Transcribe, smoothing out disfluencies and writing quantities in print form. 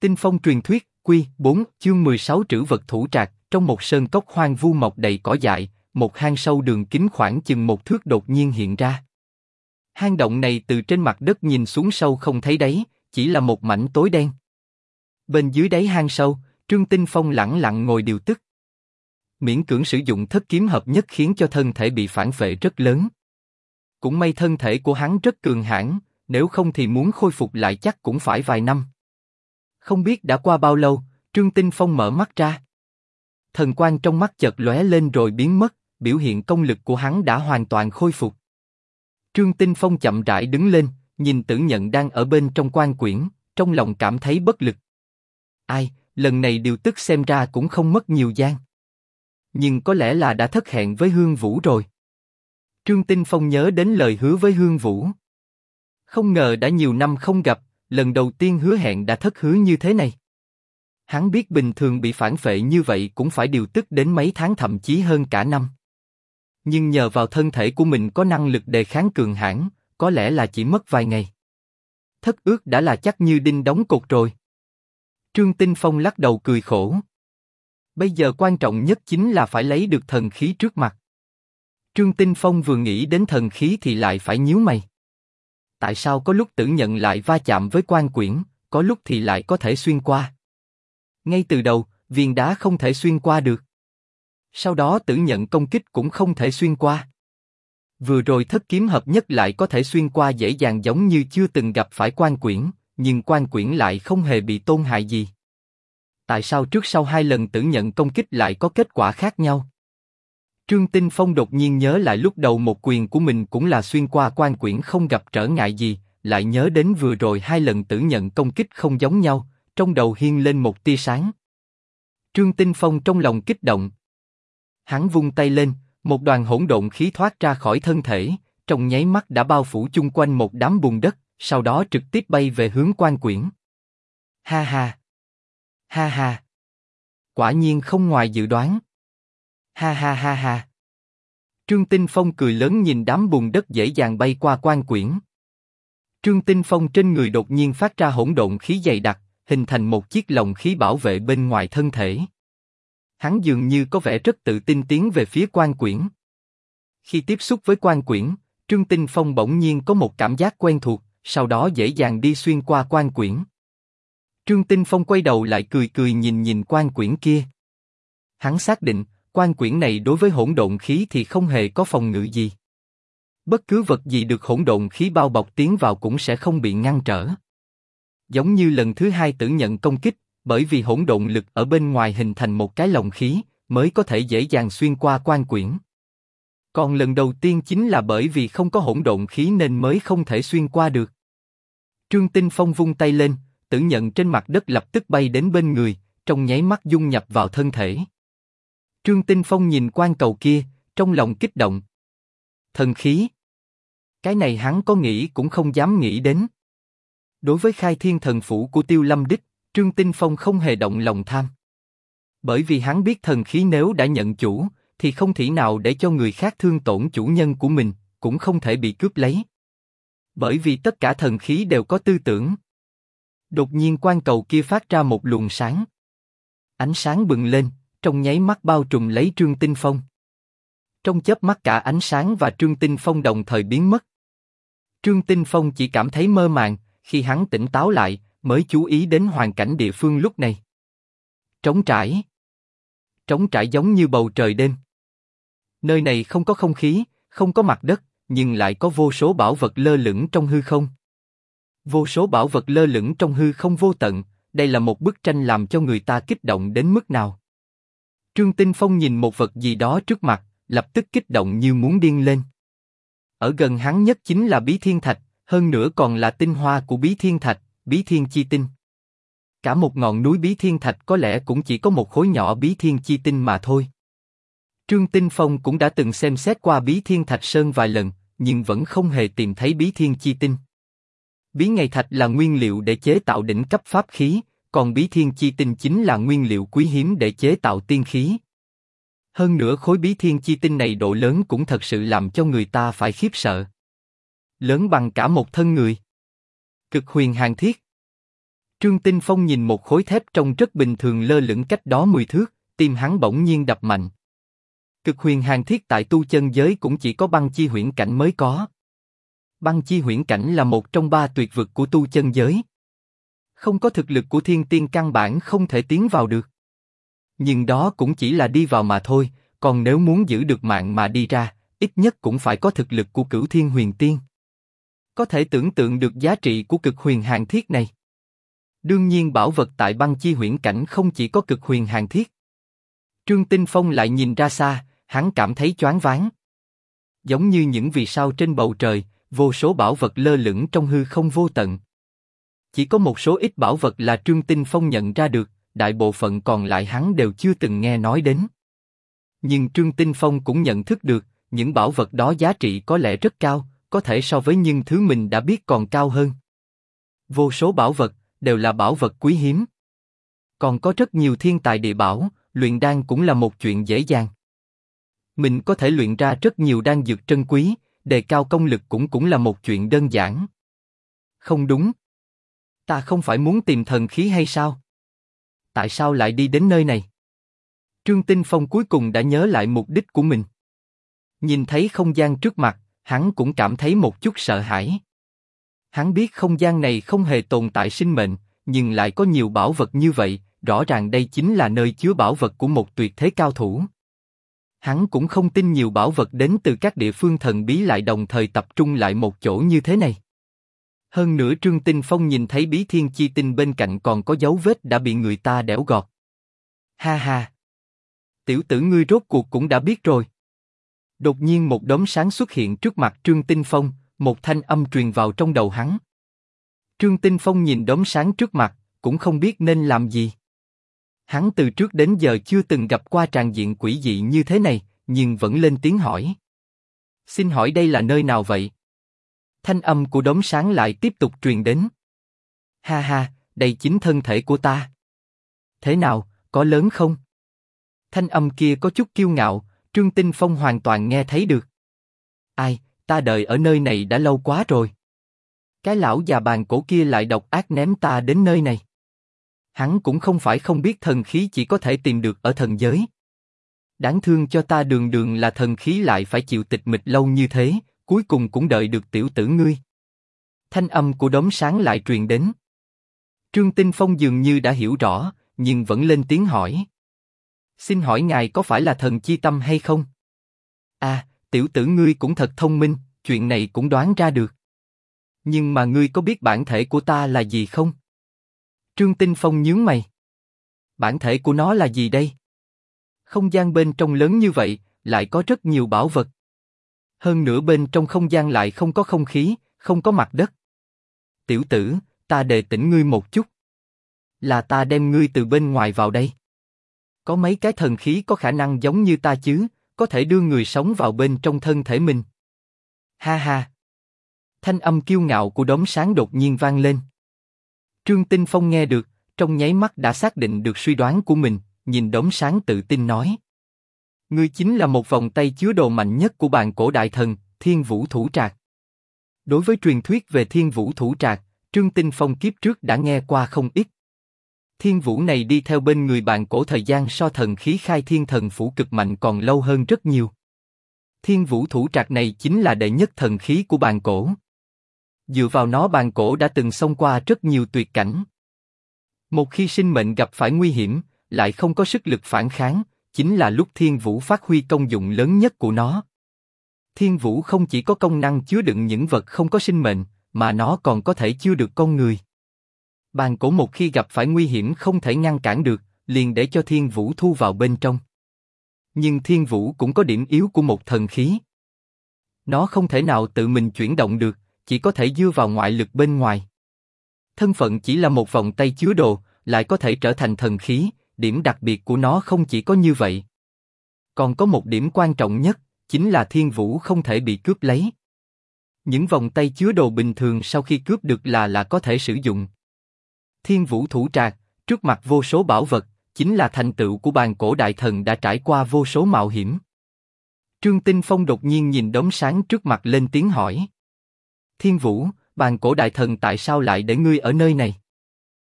Tinh phong truyền thuyết, Quy 4, chương 16 trữ vật thủ trạc. Trong một sơn cốc hoang vu mọc đầy cỏ dại, một hang sâu đường kính khoảng chừng 1 thước đột nhiên hiện ra. Hang động này từ trên mặt đất nhìn xuống sâu không thấy đáy, chỉ là một mảnh tối đen. Bên dưới đáy hang sâu, Trương Tinh Phong lẳng lặng ngồi điều tức. Miễn cưỡng sử dụng thất kiếm hợp nhất khiến cho thân thể bị phản phệ rất lớn. Cũng may thân thể của hắn rất cường hãn, nếu không thì muốn khôi phục lại chắc cũng phải vài năm. Không biết đã qua bao lâu, Trương Tinh Phong mở mắt ra. Thần quang trong mắt chợt lóe lên rồi biến mất, biểu hiện công lực của hắn đã hoàn toàn khôi phục. Trương Tinh Phong chậm rãi đứng lên, nhìn Tử Nhận đang ở bên trong quan quyển, trong lòng cảm thấy bất lực. Ai, lần này điều tức xem ra cũng không mất nhiều gian. Nhưng có lẽ là đã thất hẹn với Hương Vũ rồi. Trương Tinh Phong nhớ đến lời hứa với Hương Vũ. Không ngờ đã nhiều năm không gặp, lần đầu tiên hứa hẹn đã thất hứa như thế này. Hắn biết bình thường bị phản phệ như vậy cũng phải điều tức đến mấy tháng thậm chí hơn cả năm. Nhưng nhờ vào thân thể của mình có năng lực đề kháng cường hãn, có lẽ là chỉ mất vài ngày. Thất ước đã là chắc như đinh đóng cột rồi. Trương Tinh Phong lắc đầu cười khổ. Bây giờ quan trọng nhất chính là phải lấy được thần khí trước mặt. Trương Tinh Phong vừa nghĩ đến thần khí thì lại phải nhíu mày. Tại sao có lúc Tử Nhận lại va chạm với quan quyển, có lúc thì lại có thể xuyên qua? Ngay từ đầu, viên đá không thể xuyên qua được. Sau đó Tử Nhận công kích cũng không thể xuyên qua. Vừa rồi thất kiếm hợp nhất lại có thể xuyên qua dễ dàng giống như chưa từng gặp phải quan quyển, nhưng quan quyển lại không hề bị tổn hại gì. Tại sao trước sau hai lần Tử Nhận công kích lại có kết quả khác nhau? Trương Tinh Phong đột nhiên nhớ lại lúc đầu một quyền của mình cũng là xuyên qua quan quyển không gặp trở ngại gì, lại nhớ đến vừa rồi hai lần Tử Nhận công kích không giống nhau, trong đầu hiên lên một tia sáng. Trương Tinh Phong trong lòng kích động. Hắn vung tay lên, một đoàn hỗn độn khí thoát ra khỏi thân thể, trong nháy mắt đã bao phủ chung quanh một đám bùn đất, sau đó trực tiếp bay về hướng quan quyển. Ha ha! Ha ha! Quả nhiên không ngoài dự đoán. Ha ha ha ha! Trương Tinh Phong cười lớn nhìn đám bùn đất dễ dàng bay qua quan quyển. Trương Tinh Phong trên người đột nhiên phát ra hỗn độn khí dày đặc, hình thành một chiếc lồng khí bảo vệ bên ngoài thân thể. Hắn dường như có vẻ rất tự tin tiến về phía quan quyển. Khi tiếp xúc với quan quyển, Trương Tinh Phong bỗng nhiên có một cảm giác quen thuộc, sau đó dễ dàng đi xuyên qua quan quyển. Trương Tinh Phong quay đầu lại cười cười nhìn quan quyển kia. Hắn xác định, quan quyển này đối với hỗn độn khí thì không hề có phòng ngự gì. Bất cứ vật gì được hỗn độn khí bao bọc tiến vào cũng sẽ không bị ngăn trở. Giống như lần thứ hai Tử Nhận công kích, bởi vì hỗn độn lực ở bên ngoài hình thành một cái lồng khí, mới có thể dễ dàng xuyên qua quan quyển. Còn lần đầu tiên chính là bởi vì không có hỗn độn khí nên mới không thể xuyên qua được. Trương Tinh Phong vung tay lên, Tử Nhận trên mặt đất lập tức bay đến bên người, trong nháy mắt dung nhập vào thân thể. Trương Tinh Phong nhìn quan cầu kia, trong lòng kích động. Thần khí. Cái này hắn có nghĩ cũng không dám nghĩ đến. Đối với khai thiên thần phủ của Tiêu Lâm Đích, Trương Tinh Phong không hề động lòng tham. Bởi vì hắn biết thần khí nếu đã nhận chủ, thì không thể nào để cho người khác thương tổn chủ nhân của mình, cũng không thể bị cướp lấy. Bởi vì tất cả thần khí đều có tư tưởng. Đột nhiên quan cầu kia phát ra một luồng sáng. Ánh sáng bừng lên, trong nháy mắt bao trùm lấy Trương Tinh Phong. Trong chớp mắt cả ánh sáng và Trương Tinh Phong đồng thời biến mất. Trương Tinh Phong chỉ cảm thấy mơ màng, khi hắn tỉnh táo lại, mới chú ý đến hoàn cảnh địa phương lúc này. Trống trải. Trống trải giống như bầu trời đêm. Nơi này không có không khí, không có mặt đất, nhưng lại có vô số bảo vật lơ lửng trong hư không. Vô số bảo vật lơ lửng trong hư không vô tận, đây là một bức tranh làm cho người ta kích động đến mức nào. Trương Tinh Phong nhìn một vật gì đó trước mặt, lập tức kích động như muốn điên lên. Ở gần hắn nhất chính là Bí Thiên Thạch, hơn nữa còn là tinh hoa của Bí Thiên Thạch, Bí Thiên Chi Tinh. Cả một ngọn núi Bí Thiên Thạch có lẽ cũng chỉ có một khối nhỏ Bí Thiên Chi Tinh mà thôi. Trương Tinh Phong cũng đã từng xem xét qua Bí Thiên Thạch Sơn vài lần, nhưng vẫn không hề tìm thấy Bí Thiên Chi Tinh. Bí Ngài Thạch là nguyên liệu để chế tạo đỉnh cấp pháp khí, còn Bí Thiên Chi Tinh chính là nguyên liệu quý hiếm để chế tạo tiên khí. Hơn nữa khối Bí Thiên Chi Tinh này độ lớn cũng thật sự làm cho người ta phải khiếp sợ. Lớn bằng cả một thân người. Cực huyền hàng thiết. Trương Tinh Phong nhìn một khối thép trông rất bình thường lơ lửng cách đó 10 thước, tim hắn bỗng nhiên đập mạnh. Cực huyền hàng thiết tại tu chân giới cũng chỉ có băng chi huyễn cảnh mới có. Băng chi huyễn cảnh là một trong 3 tuyệt vực của tu chân giới. Không có thực lực của thiên tiên căn bản không thể tiến vào được. Nhưng đó cũng chỉ là đi vào mà thôi, còn nếu muốn giữ được mạng mà đi ra, ít nhất cũng phải có thực lực của Cửu Thiên Huyền Tiên. Có thể tưởng tượng được giá trị của cực huyền hàng thiết này. Đương nhiên bảo vật tại băng chi huyễn cảnh không chỉ có cực huyền hàng thiết. Trương Tinh Phong lại nhìn ra xa, hắn cảm thấy choáng váng. Giống như những vì sao trên bầu trời, vô số bảo vật lơ lửng trong hư không vô tận. Chỉ có một số ít bảo vật là Trương Tinh Phong nhận ra được, đại bộ phận còn lại hắn đều chưa từng nghe nói đến. Nhưng Trương Tinh Phong cũng nhận thức được, những bảo vật đó giá trị có lẽ rất cao, có thể so với những thứ mình đã biết còn cao hơn. Vô số bảo vật, đều là bảo vật quý hiếm. Còn có rất nhiều thiên tài địa bảo, luyện đan cũng là một chuyện dễ dàng. Mình có thể luyện ra rất nhiều đan dược trân quý, đề cao công lực cũng là một chuyện đơn giản. Không đúng. Ta không phải muốn tìm thần khí hay sao? Tại sao lại đi đến nơi này? Trương Tinh Phong cuối cùng đã nhớ lại mục đích của mình. Nhìn thấy không gian trước mặt, hắn cũng cảm thấy một chút sợ hãi. Hắn biết không gian này không hề tồn tại sinh mệnh, nhưng lại có nhiều bảo vật như vậy, rõ ràng đây chính là nơi chứa bảo vật của một tuyệt thế cao thủ. Hắn cũng không tin nhiều bảo vật đến từ các địa phương thần bí lại đồng thời tập trung lại một chỗ như thế này. Hơn nữa Trương Tinh Phong nhìn thấy bí thiên chi tinh bên cạnh còn có dấu vết đã bị người ta đẽo gọt. Ha ha! Tiểu tử ngươi rốt cuộc cũng đã biết rồi. Đột nhiên một đốm sáng xuất hiện trước mặt Trương Tinh Phong, một thanh âm truyền vào trong đầu hắn. Trương Tinh Phong nhìn đốm sáng trước mặt, cũng không biết nên làm gì. Hắn từ trước đến giờ chưa từng gặp qua tràng diện quỷ dị như thế này, nhưng vẫn lên tiếng hỏi. Xin hỏi đây là nơi nào vậy? Thanh âm của đốm sáng lại tiếp tục truyền đến. Ha ha, đây chính thân thể của ta. Thế nào, có lớn không? Thanh âm kia có chút kiêu ngạo, Trương Tinh Phong hoàn toàn nghe thấy được. Ai, ta đợi ở nơi này đã lâu quá rồi. Cái lão già bàn cổ kia lại độc ác ném ta đến nơi này. Hắn cũng không phải không biết thần khí chỉ có thể tìm được ở thần giới. Đáng thương cho ta đường đường là thần khí lại phải chịu tịch mịch lâu như thế, cuối cùng cũng đợi được tiểu tử ngươi. Thanh âm của đốm sáng lại truyền đến. Trương Tinh Phong dường như đã hiểu rõ, nhưng vẫn lên tiếng hỏi. Xin hỏi ngài có phải là thần chi tâm hay không? À, tiểu tử ngươi cũng thật thông minh, chuyện này cũng đoán ra được. Nhưng mà ngươi có biết bản thể của ta là gì không? Trương Tinh Phong nhướng mày. Bản thể của nó là gì đây? Không gian bên trong lớn như vậy, lại có rất nhiều bảo vật. Hơn nữa bên trong không gian lại không có không khí, không có mặt đất. Tiểu tử, ta đề tỉnh ngươi một chút. Là ta đem ngươi từ bên ngoài vào đây. Có mấy cái thần khí có khả năng giống như ta chứ, có thể đưa người sống vào bên trong thân thể mình. Ha ha. Thanh âm kiêu ngạo của đốm sáng đột nhiên vang lên. Trương Tinh Phong nghe được, trong nháy mắt đã xác định được suy đoán của mình, nhìn đốm sáng tự tin nói. Ngươi chính là một vòng tay chứa đồ mạnh nhất của bàn cổ đại thần, Thiên Vũ Thủ Trạc. Đối với truyền thuyết về Thiên Vũ Thủ Trạc, Trương Tinh Phong kiếp trước đã nghe qua không ít. Thiên Vũ này đi theo bên người bàn cổ thời gian so thần khí khai thiên thần phủ cực mạnh còn lâu hơn rất nhiều. Thiên Vũ Thủ Trạc này chính là đệ nhất thần khí của bàn cổ. Dựa vào nó bàn cổ đã từng xông qua rất nhiều tuyệt cảnh. Một khi sinh mệnh gặp phải nguy hiểm, lại không có sức lực phản kháng, chính là lúc Thiên Vũ phát huy công dụng lớn nhất của nó. Thiên Vũ không chỉ có công năng chứa đựng những vật không có sinh mệnh, mà nó còn có thể chứa được con người. Bàn cổ một khi gặp phải nguy hiểm không thể ngăn cản được, liền để cho Thiên Vũ thu vào bên trong. Nhưng Thiên Vũ cũng có điểm yếu của một thần khí. Nó không thể nào tự mình chuyển động được, chỉ có thể dựa vào ngoại lực bên ngoài. Thân phận chỉ là một vòng tay chứa đồ, lại có thể trở thành thần khí, điểm đặc biệt của nó không chỉ có như vậy. Còn có một điểm quan trọng nhất, chính là Thiên Vũ không thể bị cướp lấy. Những vòng tay chứa đồ bình thường sau khi cướp được là có thể sử dụng. Thiên Vũ Thủ Trạc, trước mặt vô số bảo vật, chính là thành tựu của bàn cổ đại thần đã trải qua vô số mạo hiểm. Trương Tinh Phong đột nhiên nhìn đốm sáng trước mặt lên tiếng hỏi. Thiên Vũ, bàn cổ đại thần tại sao lại để ngươi ở nơi này?